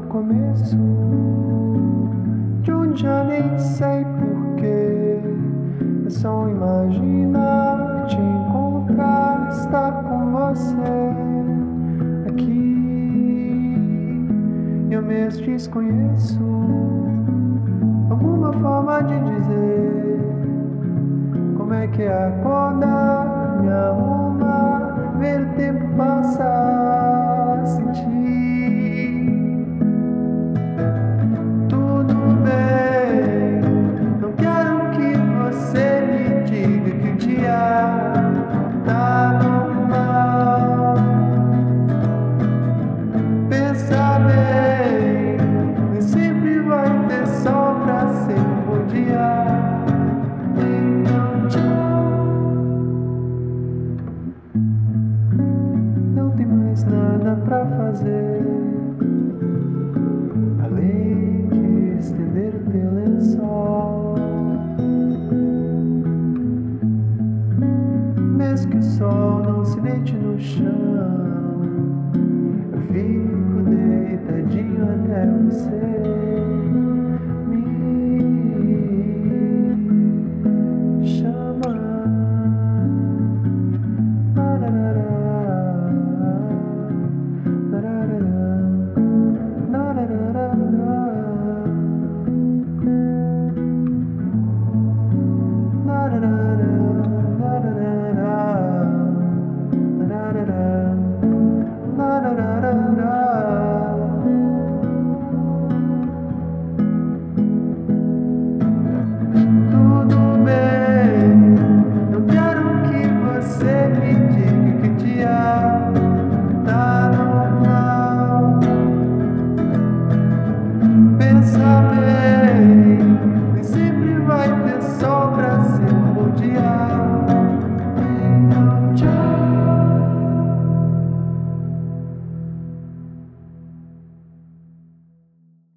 começo de onde já nem sei porquê. É só imaginar, te encontrar, estar com você aqui. Eu mesmo desconheço alguma forma de dizer como é que é acordar, me arrumar, ver o tempo passar, sentir tudo bem. Não quero que você me diga que o dia tá normal. Pensa bem, nem sempre vai ter sol pra ser um bom dia. Então tchau. Não tem mais nada pra fazer além de estender o teu lençol. Mesmo que o sol não se deite no chão, eu fico deitadinho até você me chamar. Tudo bem, não quero que você me diga que o dia tá normal. Pensa bem.